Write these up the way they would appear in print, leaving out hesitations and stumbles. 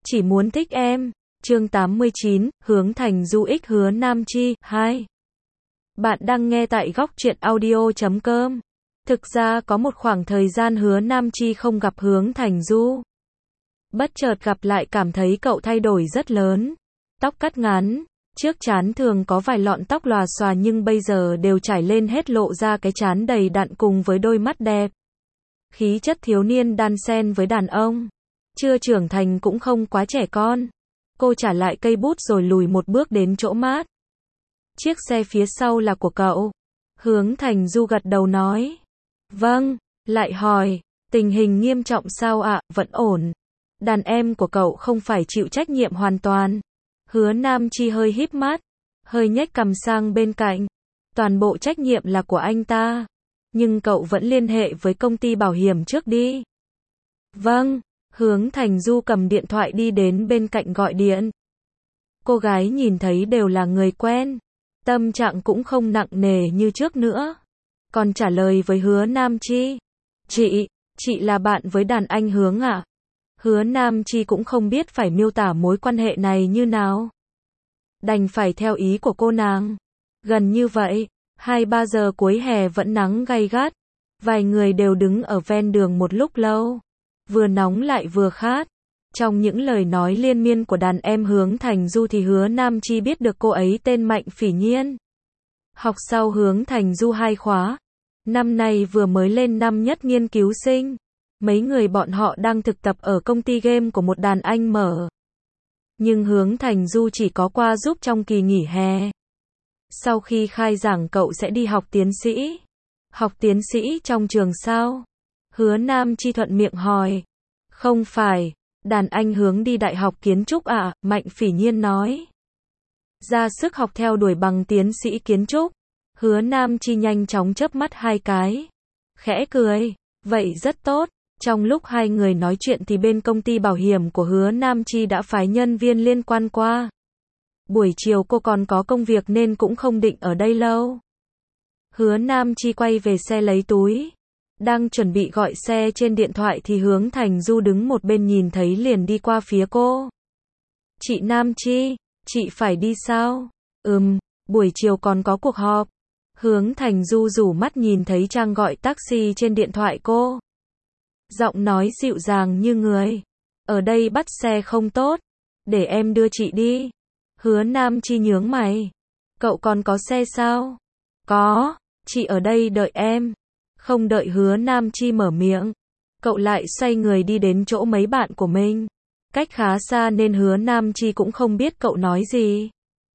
chỉ muốn thích em. Chương 89, Hướng Thành Du X Hứa Nam Chi, 2. Bạn đang nghe tại góc truyện audio.com. Thực ra có một khoảng thời gian Hứa Nam Chi không gặp Hướng Thành Du. Bất chợt gặp lại cảm thấy cậu thay đổi rất lớn. Tóc cắt ngắn, trước trán thường có vài lọn tóc lòa xòa nhưng bây giờ đều trải lên hết lộ ra cái trán đầy đặn cùng với đôi mắt đẹp. Khí chất thiếu niên đan xen với đàn ông. Chưa trưởng thành cũng không quá trẻ con. Cô trả lại cây bút rồi lùi một bước đến chỗ mát. Chiếc xe phía sau là của cậu. Hướng Thành Du gật đầu nói. Vâng, lại hỏi, tình hình nghiêm trọng sao ạ? Vẫn ổn. Đàn em của cậu không phải chịu trách nhiệm hoàn toàn. Hứa Nam Chi hơi híp mắt, hơi nhếch cằm sang bên cạnh. Toàn bộ trách nhiệm là của anh ta. Nhưng cậu vẫn liên hệ với công ty bảo hiểm trước đi. Vâng. Hướng Thành Du cầm điện thoại đi đến bên cạnh gọi điện. Cô gái nhìn thấy đều là người quen. Tâm trạng cũng không nặng nề như trước nữa. Còn trả lời với Hứa Nam Chi. Chị là bạn với đàn anh Hướng ạ. Hứa Nam Chi cũng không biết phải miêu tả mối quan hệ này như nào. Đành phải theo ý của cô nàng. Gần như vậy, 2-3 giờ cuối hè vẫn nắng gay gắt. Vài người đều đứng ở ven đường một lúc lâu. Vừa nóng lại vừa khát. Trong những lời nói liên miên của đàn em Hướng Thành Du thì Hứa Nam Chi biết được cô ấy tên Mạnh Phỉ Nhiên. Học sau Hướng Thành Du 2 khóa. Năm nay vừa mới lên năm nhất nghiên cứu sinh. Mấy người bọn họ đang thực tập ở công ty game của một đàn anh mở. Nhưng Hướng Thành Du chỉ có qua giúp trong kỳ nghỉ hè. Sau khi khai giảng cậu sẽ đi học tiến sĩ. Học tiến sĩ trong trường sao? Hứa Nam Chi thuận miệng hỏi. Không phải, đàn anh Hướng đi đại học kiến trúc ạ, Mạnh Phỉ Nhiên nói. Ra sức học theo đuổi bằng tiến sĩ kiến trúc. Hứa Nam Chi nhanh chóng chớp mắt 2 cái. Khẽ cười, vậy rất tốt. Trong lúc hai người nói chuyện thì bên công ty bảo hiểm của Hứa Nam Chi đã phái nhân viên liên quan qua. Buổi chiều cô còn có công việc nên cũng không định ở đây lâu. Hứa Nam Chi quay về xe lấy túi. Đang chuẩn bị gọi xe trên điện thoại thì Hướng Thành Du đứng một bên nhìn thấy liền đi qua phía cô. Chị Nam Chi, chị phải đi sao? Buổi chiều còn có cuộc họp. Hướng Thành Du rủ mắt nhìn thấy Trang gọi taxi trên điện thoại cô. Giọng nói dịu dàng như người. Ở đây bắt xe không tốt. Để em đưa chị đi. Hứa Nam Chi nhướng mày. Cậu còn có xe sao? Có, chị ở đây đợi em. Không đợi Hứa Nam Chi mở miệng. Cậu lại xoay người đi đến chỗ mấy bạn của mình. Cách khá xa nên Hứa Nam Chi cũng không biết cậu nói gì.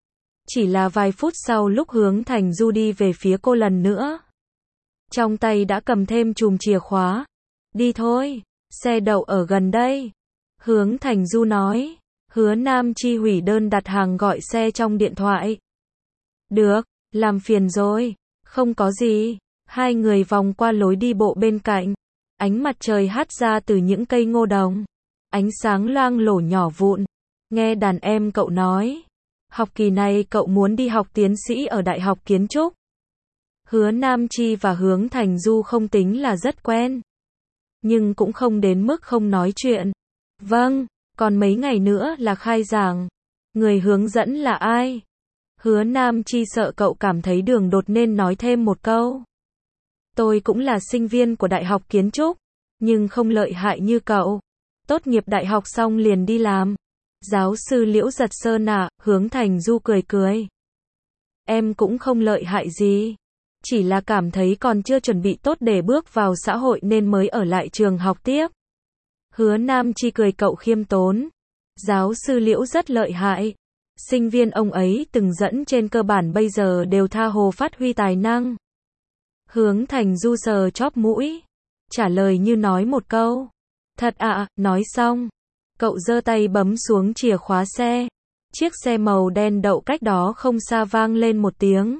Chỉ là vài phút sau lúc Hướng Thành Du đi về phía cô lần nữa. Trong tay đã cầm thêm chùm chìa khóa. Đi thôi, xe đậu ở gần đây. Hướng Thành Du nói. Hứa Nam Chi hủy đơn đặt hàng gọi xe trong điện thoại. Được, làm phiền rồi. Không có gì. Hai người vòng qua lối đi bộ bên cạnh. Ánh mặt trời hắt ra từ những cây ngô đồng. Ánh sáng loang lổ nhỏ vụn. Nghe đàn em cậu nói. Học kỳ này cậu muốn đi học tiến sĩ ở Đại học Kiến trúc. Hứa Nam Chi và Hướng Thành Du không tính là rất quen. Nhưng cũng không đến mức không nói chuyện. Vâng, còn mấy ngày nữa là khai giảng. Người hướng dẫn là ai? Hứa Nam Chi sợ cậu cảm thấy đường đột nên nói thêm một câu. Tôi cũng là sinh viên của Đại học Kiến trúc, nhưng không lợi hại như cậu. Tốt nghiệp đại học xong liền đi làm. Giáo sư Liễu Giật Sơn à, Hướng Thành Du cười cười. Em cũng không lợi hại gì. Chỉ là cảm thấy còn chưa chuẩn bị tốt để bước vào xã hội nên mới ở lại trường học tiếp. Hứa Nam Chi cười cậu khiêm tốn. Giáo sư Liễu rất lợi hại. Sinh viên ông ấy từng dẫn trên cơ bản bây giờ đều tha hồ phát huy tài năng. Hướng Thành Du sờ chóp mũi. Trả lời như nói một câu. Thật ạ, nói xong. Cậu giơ tay bấm xuống chìa khóa xe. Chiếc xe màu đen đậu cách đó không xa vang lên một tiếng.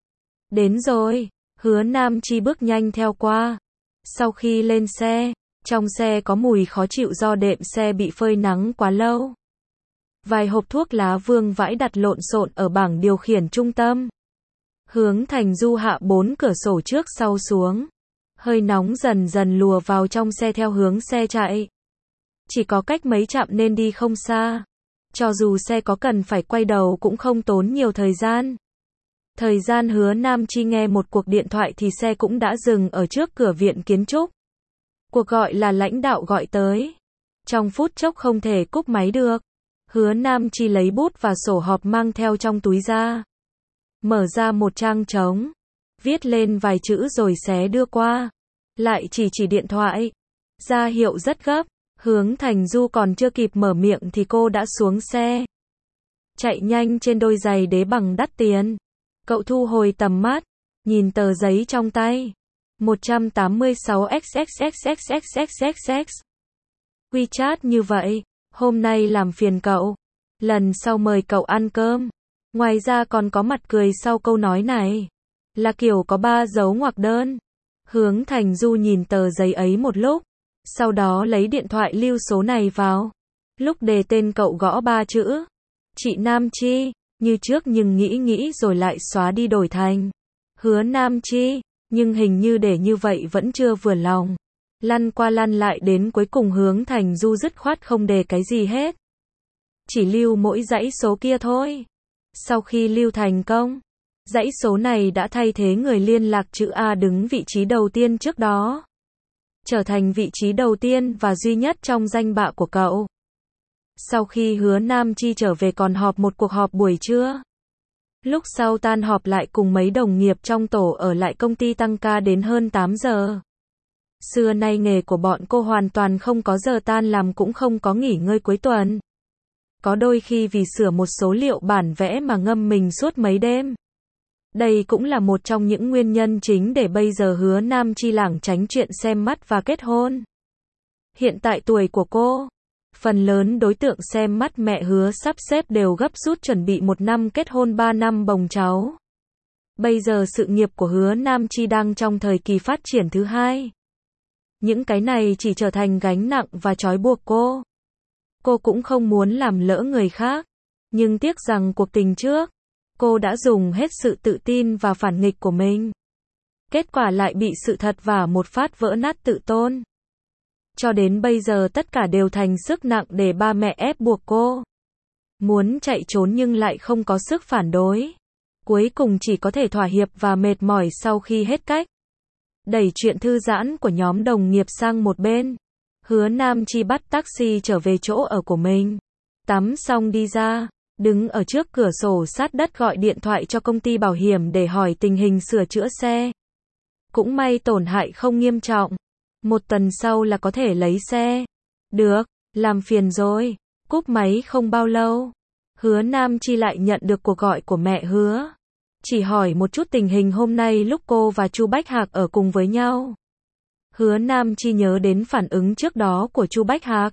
Đến rồi. Hứa Nam Chi bước nhanh theo qua. Sau khi lên xe, trong xe có mùi khó chịu do đệm xe bị phơi nắng quá lâu. Vài hộp thuốc lá vương vãi đặt lộn xộn ở bảng điều khiển trung tâm. Hướng Thành Du hạ 4 cửa sổ trước sau xuống. Hơi nóng dần dần lùa vào trong xe theo hướng xe chạy. Chỉ có cách mấy trạm nên đi không xa. Cho dù xe có cần phải quay đầu cũng không tốn nhiều thời gian. Thời gian Hứa Nam Chi nghe một cuộc điện thoại thì xe cũng đã dừng ở trước cửa viện kiến trúc. Cuộc gọi là lãnh đạo gọi tới. Trong phút chốc không thể cúp máy được. Hứa Nam Chi lấy bút và sổ họp mang theo trong túi ra. Mở ra một trang trống. Viết lên vài chữ rồi xé đưa qua. Lại chỉ điện thoại. Ra hiệu rất gấp. Hướng Thành Du còn chưa kịp mở miệng thì cô đã xuống xe. Chạy nhanh trên đôi giày đế bằng đắt tiền. Cậu thu hồi tầm mắt. Nhìn tờ giấy trong tay. 186XXXXXXXXX. WeChat như vậy. Hôm nay làm phiền cậu. Lần sau mời cậu ăn cơm. Ngoài ra còn có mặt cười sau câu nói này. Là kiểu có 3 dấu ngoặc đơn. Hướng Thành Du nhìn tờ giấy ấy một lúc. Sau đó lấy điện thoại lưu số này vào. Lúc đề tên cậu gõ 3 chữ. Chị Nam Chi. Như trước nhưng nghĩ rồi lại xóa đi đổi thành Hứa Nam Chi. Nhưng hình như để như vậy vẫn chưa vừa lòng. Lăn qua lăn lại đến cuối cùng Hướng Thành Du dứt khoát không đề cái gì hết. Chỉ lưu mỗi dãy số kia thôi. Sau khi lưu thành công, dãy số này đã thay thế người liên lạc chữ A đứng vị trí đầu tiên trước đó. Trở thành vị trí đầu tiên và duy nhất trong danh bạ của cậu. Sau khi Hứa Nam Chi trở về còn họp một cuộc họp buổi trưa. Lúc sau tan họp lại cùng mấy đồng nghiệp trong tổ ở lại công ty tăng ca đến hơn 8 giờ. Xưa nay nghề của bọn cô hoàn toàn không có giờ tan làm cũng không có nghỉ ngơi cuối tuần. Có đôi khi vì sửa một số liệu bản vẽ mà ngâm mình suốt mấy đêm. Đây cũng là một trong những nguyên nhân chính để bây giờ Hứa Nam Chi lảng tránh chuyện xem mắt và kết hôn. Hiện tại tuổi của cô, phần lớn đối tượng xem mắt mẹ Hứa sắp xếp đều gấp rút chuẩn bị 1 năm kết hôn 3 năm bồng cháu. Bây giờ sự nghiệp của Hứa Nam Chi đang trong thời kỳ phát triển thứ hai. Những cái này chỉ trở thành gánh nặng và trói buộc cô. Cô cũng không muốn làm lỡ người khác. Nhưng tiếc rằng cuộc tình trước, cô đã dùng hết sự tự tin và phản nghịch của mình. Kết quả lại bị sự thật và một phát vỡ nát tự tôn. Cho đến bây giờ tất cả đều thành sức nặng để ba mẹ ép buộc cô. Muốn chạy trốn nhưng lại không có sức phản đối. Cuối cùng chỉ có thể thỏa hiệp và mệt mỏi sau khi hết cách. Đẩy chuyện thư giãn của nhóm đồng nghiệp sang một bên. Hứa Nam Chi bắt taxi trở về chỗ ở của mình. Tắm xong đi ra, đứng ở trước cửa sổ sát đất gọi điện thoại cho công ty bảo hiểm để hỏi tình hình sửa chữa xe. Cũng may tổn hại không nghiêm trọng. 1 tuần sau là có thể lấy xe. Được, làm phiền rồi. Cúp máy không bao lâu. Hứa Nam Chi lại nhận được cuộc gọi của mẹ Hứa. Chỉ hỏi một chút tình hình hôm nay lúc cô và Chu Bách Hạc ở cùng với nhau. Hứa Nam Chi nhớ đến phản ứng trước đó của Chu Bách Hạc.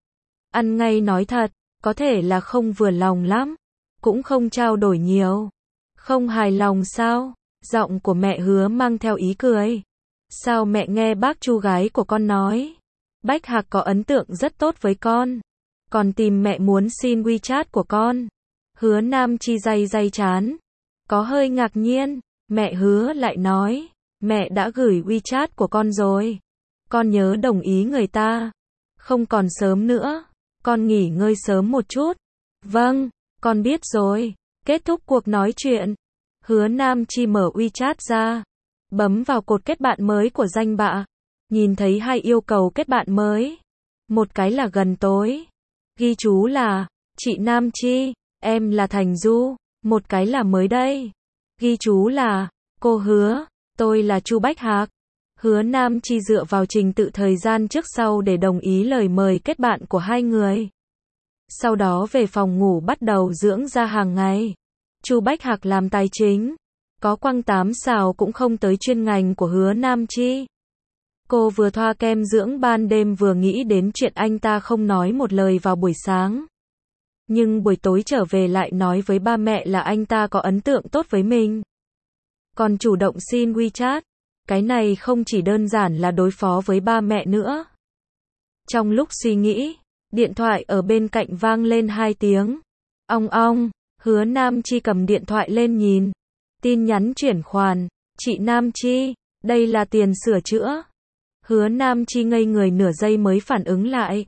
Ăn ngay nói thật, có thể là không vừa lòng lắm. Cũng không trao đổi nhiều. Không hài lòng sao? Giọng của mẹ Hứa mang theo ý cười. Sao mẹ nghe bác Chu gái của con nói? Bách Hạc có ấn tượng rất tốt với con. Còn tìm mẹ muốn xin WeChat của con. Hứa Nam Chi day chán. Có hơi ngạc nhiên. Mẹ Hứa lại nói. Mẹ đã gửi WeChat của con rồi. Con nhớ đồng ý người ta. Không còn sớm nữa. Con nghỉ ngơi sớm một chút. Vâng, con biết rồi. Kết thúc cuộc nói chuyện. Hứa Nam Chi mở WeChat ra. Bấm vào cột kết bạn mới của danh bạ. Nhìn thấy 2 yêu cầu kết bạn mới. Một cái là gần tối. Ghi chú là, chị Nam Chi, em là Thành Du. Một cái là mới đây. Ghi chú là, cô Hứa, tôi là Chu Bách Hạc. Hứa Nam Chi dựa vào trình tự thời gian trước sau để đồng ý lời mời kết bạn của 2 người. Sau đó về phòng ngủ bắt đầu dưỡng da hàng ngày. Chu Bách Hạc làm tài chính. Có quăng 8 xào cũng không tới chuyên ngành của Hứa Nam Chi. Cô vừa thoa kem dưỡng ban đêm vừa nghĩ đến chuyện anh ta không nói một lời vào buổi sáng. Nhưng buổi tối trở về lại nói với ba mẹ là anh ta có ấn tượng tốt với mình. Còn chủ động xin WeChat. Cái này không chỉ đơn giản là đối phó với ba mẹ nữa. Trong lúc suy nghĩ, điện thoại ở bên cạnh vang lên 2 tiếng. Ong ong, Hứa Nam Chi cầm điện thoại lên nhìn. Tin nhắn chuyển khoản. Chị Nam Chi, đây là tiền sửa chữa. Hứa Nam Chi ngây người nửa giây mới phản ứng lại.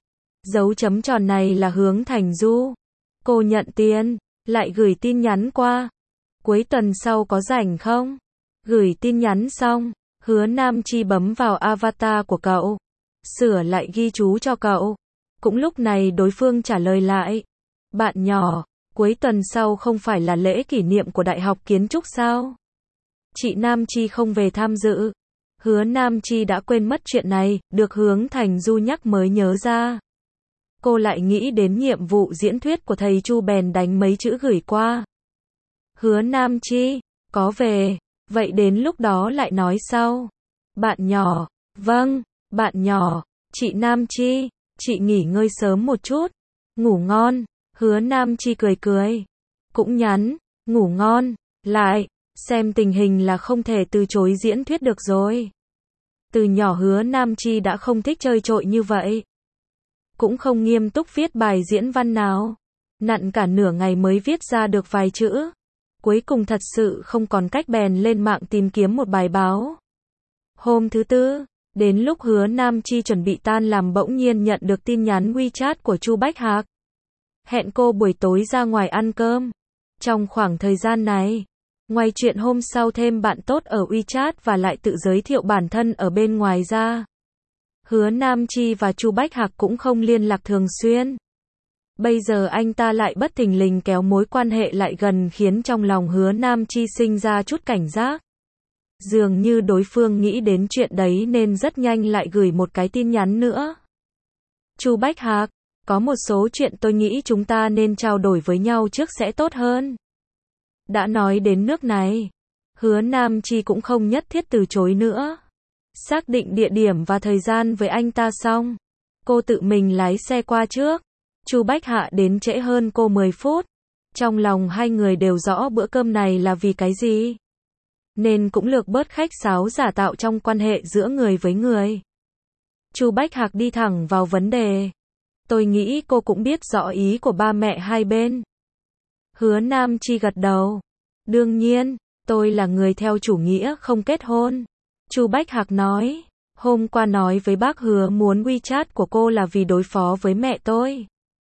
Dấu chấm tròn này là Hướng Thành Du. Cô nhận tiền, lại gửi tin nhắn qua. Cuối tuần sau có rảnh không? Gửi tin nhắn xong, Hứa Nam Chi bấm vào avatar của cậu, sửa lại ghi chú cho cậu. Cũng lúc này đối phương trả lời lại. Bạn nhỏ, cuối tuần sau không phải là lễ kỷ niệm của Đại học Kiến trúc sao? Chị Nam Chi không về tham dự. Hứa Nam Chi đã quên mất chuyện này, được Hướng Thành Du nhắc mới nhớ ra. Cô lại nghĩ đến nhiệm vụ diễn thuyết của thầy Chu bèn đánh mấy chữ gửi qua. Hứa Nam Chi, có về, vậy đến lúc đó lại nói sau. Bạn nhỏ, vâng, bạn nhỏ, chị Nam Chi, chị nghỉ ngơi sớm một chút. Ngủ ngon, Hứa Nam Chi cười cười. Cũng nhắn, ngủ ngon, lại, xem tình hình là không thể từ chối diễn thuyết được rồi. Từ nhỏ Hứa Nam Chi đã không thích chơi trội như vậy. Cũng không nghiêm túc viết bài diễn văn nào. Nặn cả nửa ngày mới viết ra được vài chữ. Cuối cùng thật sự không còn cách bèn lên mạng tìm kiếm một bài báo. Hôm thứ Tư, đến lúc Hứa Nam Chi chuẩn bị tan làm bỗng nhiên nhận được tin nhắn WeChat của Chu Bách Hạc. Hẹn cô buổi tối ra ngoài ăn cơm. Trong khoảng thời gian này, ngoài chuyện hôm sau thêm bạn tốt ở WeChat và lại tự giới thiệu bản thân ở bên ngoài ra, Hứa Nam Chi và Chu Bách Hạc cũng không liên lạc thường xuyên. Bây giờ anh ta lại bất thình lình kéo mối quan hệ lại gần khiến trong lòng Hứa Nam Chi sinh ra chút cảnh giác. Dường như đối phương nghĩ đến chuyện đấy nên rất nhanh lại gửi một cái tin nhắn nữa. Chu Bách Hạc, có một số chuyện tôi nghĩ chúng ta nên trao đổi với nhau trước sẽ tốt hơn. Đã nói đến nước này, Hứa Nam Chi cũng không nhất thiết từ chối nữa. Xác định địa điểm và thời gian với anh ta xong, cô tự mình lái xe qua trước. Chu Bách Hạ đến trễ hơn cô 10 phút. Trong lòng hai người đều rõ bữa cơm này là vì cái gì, nên cũng lược bớt khách sáo giả tạo trong quan hệ giữa người với người. Chu Bách Hạc đi thẳng vào vấn đề. Tôi nghĩ cô cũng biết rõ ý của ba mẹ hai bên. Hứa Nam Chi gật đầu. Đương nhiên, tôi là người theo chủ nghĩa không kết hôn. Chu Bách Hạc nói. Hôm qua nói với bác Hứa muốn WeChat của cô là vì đối phó với mẹ tôi.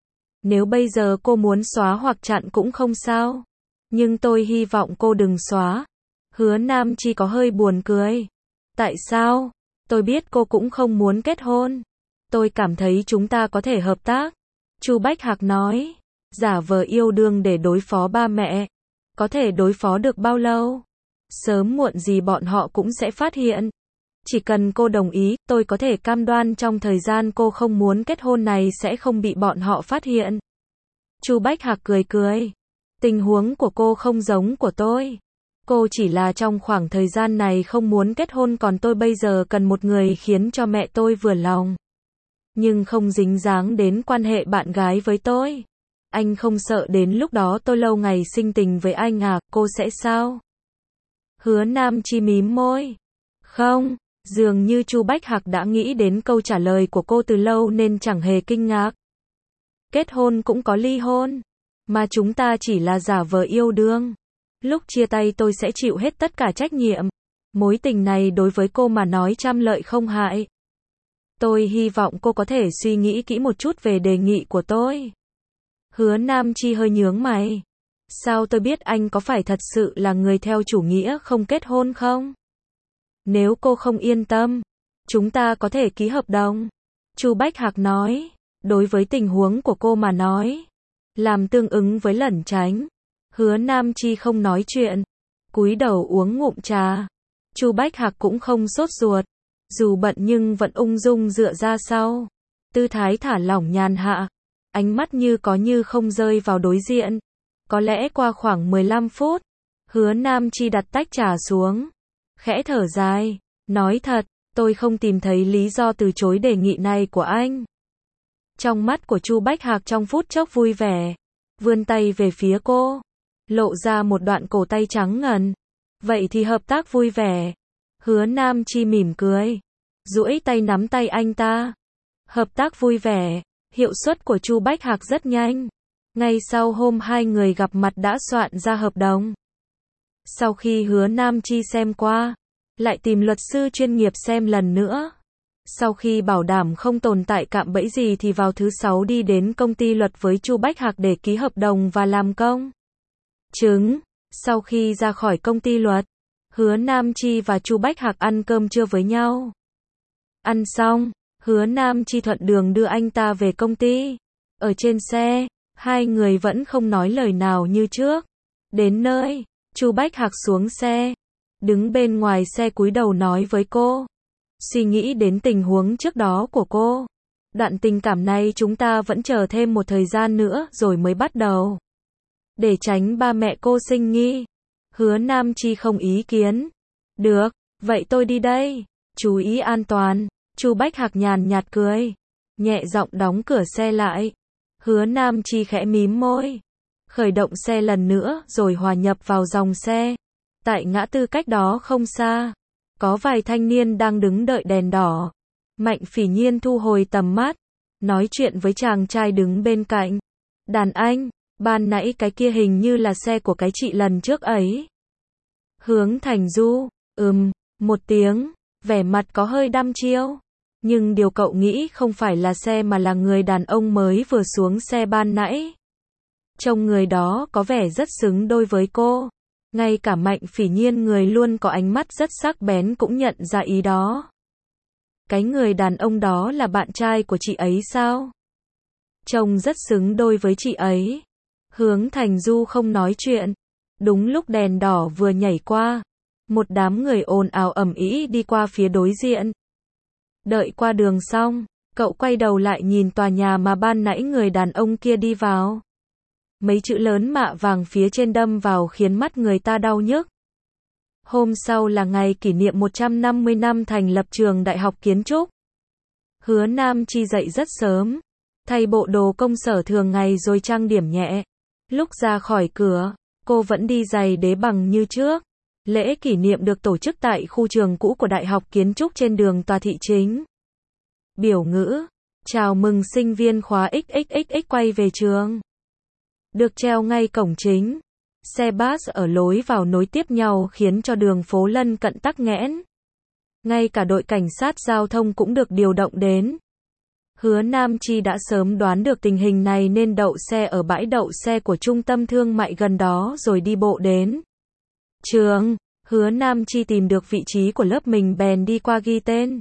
Nếu bây giờ cô muốn xóa hoặc chặn cũng không sao. Nhưng tôi hy vọng cô đừng xóa. Hứa Nam Chi có hơi buồn cười. Tại sao? Tôi biết cô cũng không muốn kết hôn. Tôi cảm thấy chúng ta có thể hợp tác. Chu Bách Hạc nói. Giả vờ yêu đương để đối phó ba mẹ. Có thể đối phó được bao lâu? Sớm muộn gì bọn họ cũng sẽ phát hiện. Chỉ cần cô đồng ý, tôi có thể cam đoan trong thời gian cô không muốn kết hôn này sẽ không bị bọn họ phát hiện. Chu Bách Hạc cười cười. Tình huống của cô không giống của tôi. Cô chỉ là trong khoảng thời gian này không muốn kết hôn, còn tôi bây giờ cần một người khiến cho mẹ tôi vừa lòng. Nhưng không dính dáng đến quan hệ bạn gái với tôi. Anh không sợ đến lúc đó tôi lâu ngày sinh tình với anh à, cô sẽ sao? Hứa Nam Chi mím môi. Không, dường như Chu Bách Hạc đã nghĩ đến câu trả lời của cô từ lâu nên chẳng hề kinh ngạc. Kết hôn cũng có ly hôn, mà chúng ta chỉ là giả vờ yêu đương. Lúc chia tay tôi sẽ chịu hết tất cả trách nhiệm. Mối tình này đối với cô mà nói trăm lợi không hại. Tôi hy vọng cô có thể suy nghĩ kỹ một chút về đề nghị của tôi. Hứa Nam Chi hơi nhướng mày. Sao tôi biết anh có phải thật sự là người theo chủ nghĩa không kết hôn không? Nếu cô không yên tâm, chúng ta có thể ký hợp đồng. Chu Bách Hạc nói. Đối với tình huống của cô mà nói, làm tương ứng với lẩn tránh. Hứa Nam Chi không nói chuyện, cúi đầu uống ngụm trà. Chu Bách Hạc cũng không sốt ruột, dù bận nhưng vẫn ung dung dựa ra sau, tư thái thả lỏng nhàn hạ, ánh mắt như có như không rơi vào đối diện. Có lẽ qua khoảng 15 phút, Hứa Nam Chi đặt tách trà xuống, khẽ thở dài, nói thật, tôi không tìm thấy lý do từ chối đề nghị này của anh. Trong mắt của Chu Bách Hạc trong phút chốc vui vẻ, vươn tay về phía cô, lộ ra một đoạn cổ tay trắng ngần. Vậy thì hợp tác vui vẻ. Hứa Nam Chi mỉm cười, duỗi tay nắm tay anh ta. Hợp tác vui vẻ, hiệu suất của Chu Bách Hạc rất nhanh. Ngay sau hôm hai người gặp mặt đã soạn ra hợp đồng. Sau khi Hứa Nam Chi xem qua, lại tìm luật sư chuyên nghiệp xem lần nữa. Sau khi bảo đảm không tồn tại cạm bẫy gì thì vào thứ 6 đi đến công ty luật với Chu Bách Hạc để ký hợp đồng và làm công chứng. Sau khi ra khỏi công ty luật, Hứa Nam Chi và Chu Bách Hạc ăn cơm trưa với nhau. Ăn xong, Hứa Nam Chi thuận đường đưa anh ta về công ty. Ở trên xe, hai người vẫn không nói lời nào như trước. Đến nơi, Chu Bách Hạc xuống xe, đứng bên ngoài xe cúi đầu nói với cô. Suy nghĩ đến tình huống trước đó của cô. Đoạn tình cảm này chúng ta vẫn chờ thêm một thời gian nữa rồi mới bắt đầu. Để tránh ba mẹ cô sinh nghi. Hứa Nam Chi không ý kiến. Được, vậy tôi đi đây. Chú ý an toàn. Chu Bách Hạc nhàn nhạt cười, nhẹ giọng đóng cửa xe lại. Hứa Nam Chi khẽ mím môi, khởi động xe lần nữa rồi hòa nhập vào dòng xe. Tại ngã tư cách đó không xa, có vài thanh niên đang đứng đợi đèn đỏ. Mạnh Phỉ Nhiên thu hồi tầm mắt, nói chuyện với chàng trai đứng bên cạnh. Đàn anh, ban nãy cái kia hình như là xe của cái chị lần trước ấy. Hướng Thành Du, một tiếng, vẻ mặt có hơi đăm chiêu. Nhưng điều cậu nghĩ không phải là xe mà là người đàn ông mới vừa xuống xe ban nãy. Trông người đó có vẻ rất xứng đôi với cô. Ngay cả Mạnh Phỉ Nhiên người luôn có ánh mắt rất sắc bén cũng nhận ra ý đó. Cái người đàn ông đó là bạn trai của chị ấy sao? Trông rất xứng đôi với chị ấy. Hướng Thành Du không nói chuyện. Đúng lúc đèn đỏ vừa nhảy qua, một đám người ồn ào ầm ĩ đi qua phía đối diện. Đợi qua đường xong, cậu quay đầu lại nhìn tòa nhà mà ban nãy người đàn ông kia đi vào. Mấy chữ lớn mạ vàng phía trên đâm vào khiến mắt người ta đau nhức. Hôm sau là ngày kỷ niệm 150 năm thành lập trường Đại học Kiến trúc. Hứa Nam Chi dậy rất sớm, thay bộ đồ công sở thường ngày rồi trang điểm nhẹ. Lúc ra khỏi cửa, cô vẫn đi giày đế bằng như trước. Lễ kỷ niệm được tổ chức tại khu trường cũ của Đại học Kiến trúc trên đường Tòa Thị Chính. Biểu ngữ, chào mừng sinh viên khóa XXXX quay về trường. Được treo ngay cổng chính. Xe bus ở lối vào nối tiếp nhau khiến cho đường phố lân cận tắc nghẽn. Ngay cả đội cảnh sát giao thông cũng được điều động đến. Hứa Nam Chi đã sớm đoán được tình hình này nên đậu xe ở bãi đậu xe của trung tâm thương mại gần đó rồi đi bộ đến trường. Hứa Nam Chi tìm được vị trí của lớp mình bèn đi qua ghi tên.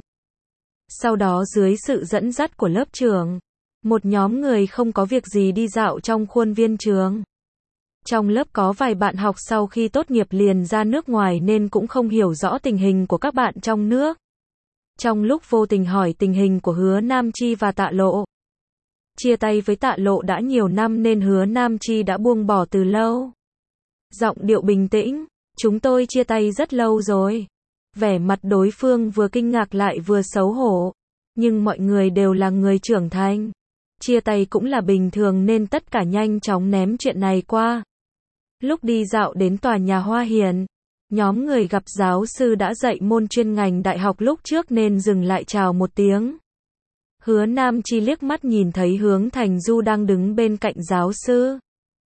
Sau đó dưới sự dẫn dắt của lớp trưởng, một nhóm người không có việc gì đi dạo trong khuôn viên trường. Trong lớp có vài bạn học sau khi tốt nghiệp liền ra nước ngoài nên cũng không hiểu rõ tình hình của các bạn trong nước. Trong lúc vô tình hỏi tình hình của Hứa Nam Chi và Tạ Lộ. Chia tay với Tạ Lộ đã nhiều năm nên Hứa Nam Chi đã buông bỏ từ lâu. Giọng điệu bình tĩnh, chúng tôi chia tay rất lâu rồi. Vẻ mặt đối phương vừa kinh ngạc lại vừa xấu hổ. Nhưng mọi người đều là người trưởng thành. Chia tay cũng là bình thường nên tất cả nhanh chóng ném chuyện này qua. Lúc đi dạo đến tòa nhà Hoa Hiền, nhóm người gặp giáo sư đã dạy môn chuyên ngành đại học lúc trước nên dừng lại chào một tiếng. Hứa Nam Chi liếc mắt nhìn thấy Hướng Thành Du đang đứng bên cạnh giáo sư.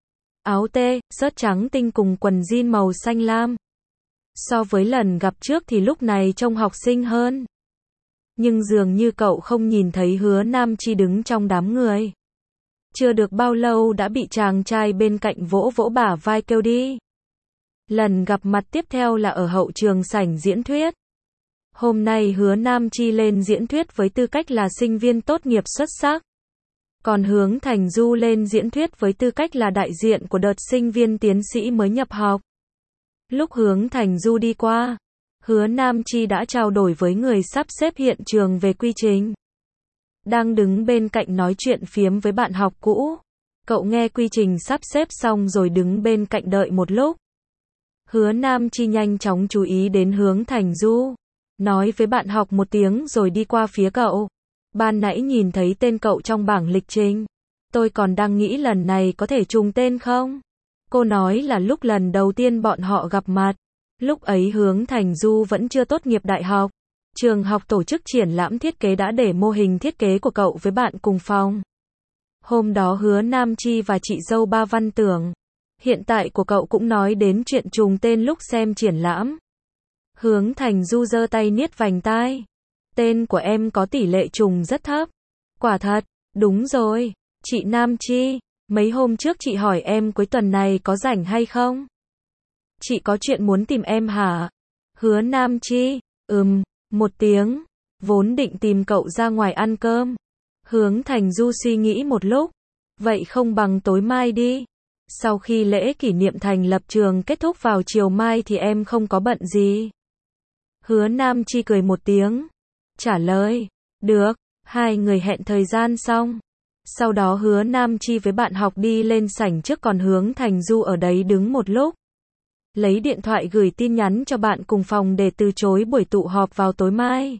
Áo tê, sớt trắng tinh cùng quần jean màu xanh lam. So với lần gặp trước thì lúc này trông học sinh hơn. Nhưng dường như cậu không nhìn thấy Hứa Nam Chi đứng trong đám người. Chưa được bao lâu đã bị chàng trai bên cạnh vỗ vỗ bả vai kêu đi. Lần gặp mặt tiếp theo là ở hậu trường sảnh diễn thuyết. Hôm nay Hứa Nam Chi lên diễn thuyết với tư cách là sinh viên tốt nghiệp xuất sắc. Còn Hướng Thành Du lên diễn thuyết với tư cách là đại diện của đợt sinh viên tiến sĩ mới nhập học. Lúc Hướng Thành Du đi qua, Hứa Nam Chi đã trao đổi với người sắp xếp hiện trường về quy trình. Đang đứng bên cạnh nói chuyện phiếm với bạn học cũ. Cậu nghe quy trình sắp xếp xong rồi đứng bên cạnh đợi một lúc. Hứa Nam Chi nhanh chóng chú ý đến Hướng Thành Du. Nói với bạn học một tiếng rồi đi qua phía cậu. Ban nãy nhìn thấy tên cậu trong bảng lịch trình. Tôi còn đang nghĩ lần này có thể trùng tên không? Cô nói là lúc lần đầu tiên bọn họ gặp mặt. Lúc ấy Hướng Thành Du vẫn chưa tốt nghiệp đại học. Trường học tổ chức triển lãm thiết kế đã để mô hình thiết kế của cậu với bạn cùng phòng. Hôm đó Hứa Nam Chi và chị dâu Ba Văn Tưởng, hiện tại của cậu cũng nói đến chuyện trùng tên lúc xem triển lãm. Hướng Thành Du giơ tay niết vành tai. Tên của em có tỷ lệ trùng rất thấp. Quả thật, đúng rồi. Chị Nam Chi, mấy hôm trước chị hỏi em cuối tuần này có rảnh hay không? Chị có chuyện muốn tìm em hả? Hứa Nam Chi, một tiếng. Vốn định tìm cậu ra ngoài ăn cơm. Hướng Thành Du suy nghĩ một lúc. Vậy không bằng tối mai đi. Sau khi lễ kỷ niệm thành lập trường kết thúc vào chiều mai thì em không có bận gì. Hứa Nam Chi cười một tiếng. Trả lời. Được, hai người hẹn thời gian xong. Sau đó Hứa Nam Chi với bạn học đi lên sảnh trước còn Hướng Thành Du ở đấy đứng một lúc. Lấy điện thoại gửi tin nhắn cho bạn cùng phòng để từ chối buổi tụ họp vào tối mai.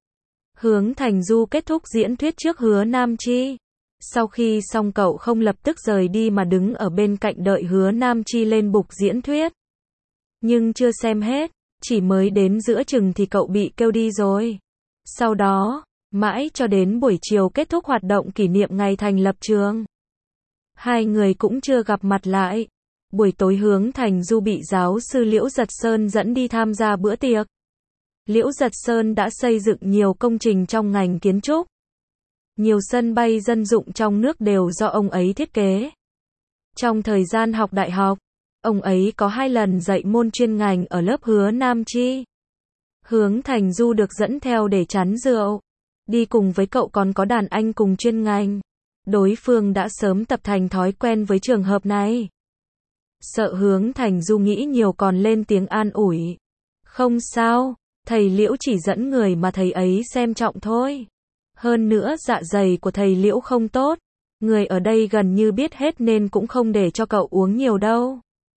Hướng Thành Du kết thúc diễn thuyết trước Hứa Nam Chi. Sau khi xong cậu không lập tức rời đi mà đứng ở bên cạnh đợi Hứa Nam Chi lên bục diễn thuyết. Nhưng chưa xem hết, chỉ mới đến giữa chừng thì cậu bị kêu đi rồi. Sau đó, mãi cho đến buổi chiều kết thúc hoạt động kỷ niệm ngày thành lập trường. Hai người cũng chưa gặp mặt lại. Buổi tối Hướng Thành Du bị giáo sư Liễu Giật Sơn dẫn đi tham gia bữa tiệc. Liễu Giật Sơn đã xây dựng nhiều công trình trong ngành kiến trúc. Nhiều sân bay dân dụng trong nước đều do ông ấy thiết kế. Trong thời gian học đại học, ông ấy có 2 lần dạy môn chuyên ngành ở lớp Hứa Nam Chi. Hướng Thành Du được dẫn theo để chắn rượu. Đi cùng với cậu còn có đàn anh cùng chuyên ngành. Đối phương đã sớm tập thành thói quen với trường hợp này. Sợ Hướng Thành Du nghĩ nhiều còn lên tiếng an ủi. Không sao, thầy Liễu chỉ dẫn người mà thầy ấy xem trọng thôi. Hơn nữa dạ dày của thầy Liễu không tốt. Người ở đây gần như biết hết nên cũng không để cho cậu uống nhiều đâu.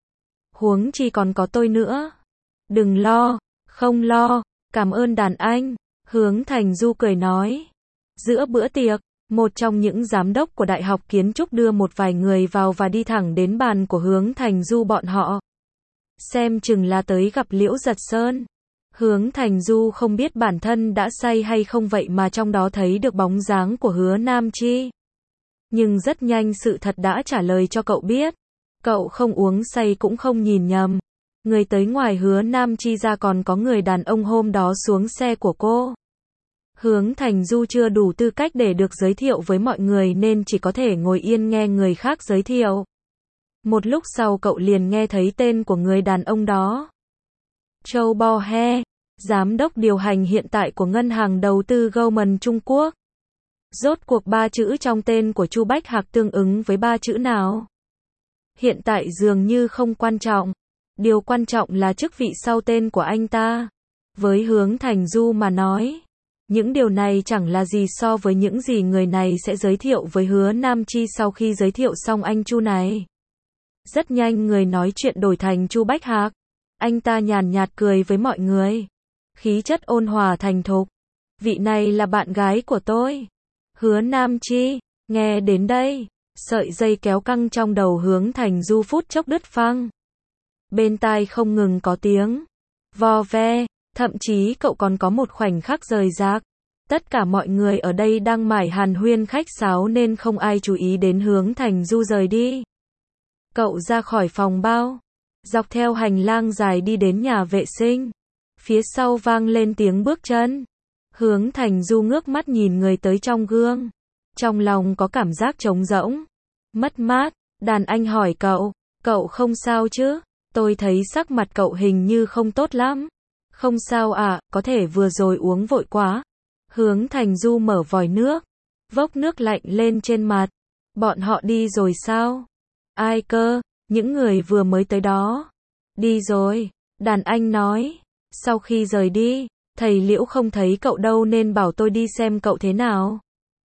Huống chi còn có tôi nữa. Đừng lo, không lo, cảm ơn đàn anh. Hướng Thành Du cười nói. Giữa bữa tiệc, một trong những giám đốc của Đại học Kiến trúc đưa một vài người vào và đi thẳng đến bàn của Hướng Thành Du bọn họ. Xem chừng là tới gặp Liễu Giật Sơn. Hướng Thành Du không biết bản thân đã say hay không vậy mà trong đó thấy được bóng dáng của Hứa Nam Chi. Nhưng rất nhanh sự thật đã trả lời cho cậu biết. Cậu không uống say cũng không nhìn nhầm. Người tới ngoài Hứa Nam Chi ra còn có người đàn ông hôm đó xuống xe của cô. Hướng Thành Du chưa đủ tư cách để được giới thiệu với mọi người nên chỉ có thể ngồi yên nghe người khác giới thiệu. Một lúc sau cậu liền nghe thấy tên của người đàn ông đó. Châu Bo He, giám đốc điều hành hiện tại của ngân hàng đầu tư Goldman Trung Quốc. Rốt cuộc 3 chữ trong tên của Chu Bách Hạc tương ứng với 3 chữ nào? Hiện tại dường như không quan trọng. Điều quan trọng là chức vị sau tên của anh ta. Với Hướng Thành Du mà nói, những điều này chẳng là gì so với những gì người này sẽ giới thiệu với Hứa Nam Chi sau khi giới thiệu xong anh Chu này. Rất nhanh người nói chuyện đổi thành Chu Bách Hạc. Anh ta nhàn nhạt cười với mọi người. Khí chất ôn hòa thành thục. Vị này là bạn gái của tôi. Hứa Nam Chi, nghe đến đây, sợi dây kéo căng trong đầu Hướng Thành Du phút chốc đứt phăng. Bên tai không ngừng có tiếng vo ve, thậm chí cậu còn có một khoảnh khắc rời rạc. Tất cả mọi người ở đây đang mải hàn huyên khách sáo nên không ai chú ý đến Hướng Thành Du rời đi. Cậu ra khỏi phòng bao, dọc theo hành lang dài đi đến nhà vệ sinh. Phía sau vang lên tiếng bước chân. Hướng Thành Du ngước mắt nhìn người tới trong gương. Trong lòng có cảm giác trống rỗng, mất mát. Đàn anh hỏi cậu không sao chứ? Tôi thấy sắc mặt cậu hình như không tốt lắm. Không sao à, có thể vừa rồi uống vội quá. Hướng Thành Du mở vòi nước, vốc nước lạnh lên trên mặt. Bọn họ đi rồi sao? Ai cơ? Những người vừa mới tới đó. Đi rồi, đàn anh nói. Sau khi rời đi, thầy Liễu không thấy cậu đâu nên bảo tôi đi xem cậu thế nào.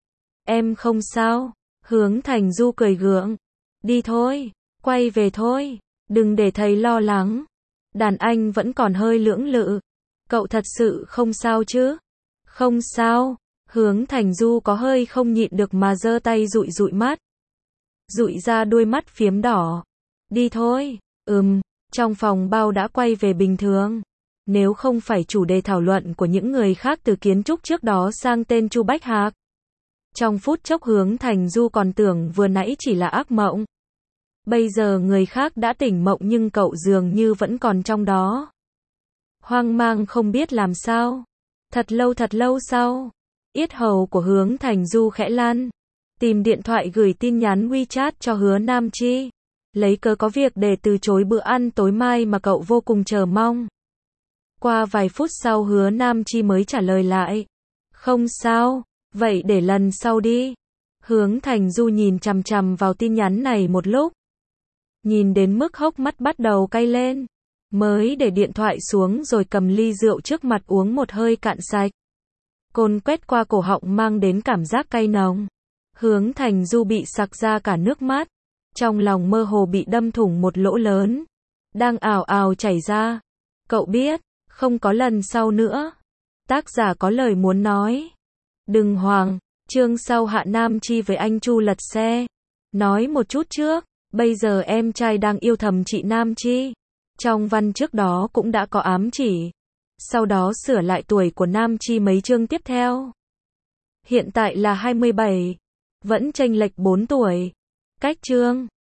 Em không sao. Hướng Thành Du cười gượng. Đi thôi, quay về thôi. Đừng để thầy lo lắng. Đàn anh vẫn còn hơi lưỡng lự. Cậu thật sự không sao chứ? Không sao. Hướng Thành Du có hơi không nhịn được mà giơ tay dụi dụi mắt. Dụi ra đuôi mắt phiếm đỏ. Đi thôi. Trong phòng bao đã quay về bình thường. Nếu không phải chủ đề thảo luận của những người khác từ kiến trúc trước đó sang tên Chu Bách Hạc. Trong phút chốc Hướng Thành Du còn tưởng vừa nãy chỉ là ác mộng. Bây giờ người khác đã tỉnh mộng nhưng cậu dường như vẫn còn trong đó. Hoang mang không biết làm sao. Thật lâu sau, yết hầu của Hướng Thành Du khẽ lăn, tìm điện thoại gửi tin nhắn WeChat cho Hứa Nam Chi, lấy cớ có việc để từ chối bữa ăn tối mai mà cậu vô cùng chờ mong. Qua vài phút sau Hứa Nam Chi mới trả lời lại, không sao, vậy để lần sau đi. Hướng Thành Du nhìn chằm chằm vào tin nhắn này một lúc, nhìn đến mức hốc mắt bắt đầu cay lên, mới để điện thoại xuống rồi cầm ly rượu trước mặt uống một hơi cạn sạch. Cồn quét qua cổ họng mang đến cảm giác cay nồng. Hướng Thành Du bị sặc ra cả nước mắt, trong lòng mơ hồ bị đâm thủng một lỗ lớn, đang ào ào chảy ra. Cậu biết, không có lần sau nữa. Tác giả có lời muốn nói. Đừng hoảng, chương sau Hạ Nam Chi với anh Chu lật xe. Nói một chút trước, bây giờ em trai đang yêu thầm chị Nam Chi. Trong văn trước đó cũng đã có ám chỉ. Sau đó sửa lại tuổi của Nam Chi mấy chương tiếp theo. Hiện tại là 27, vẫn chênh lệch 4 tuổi. Cách chương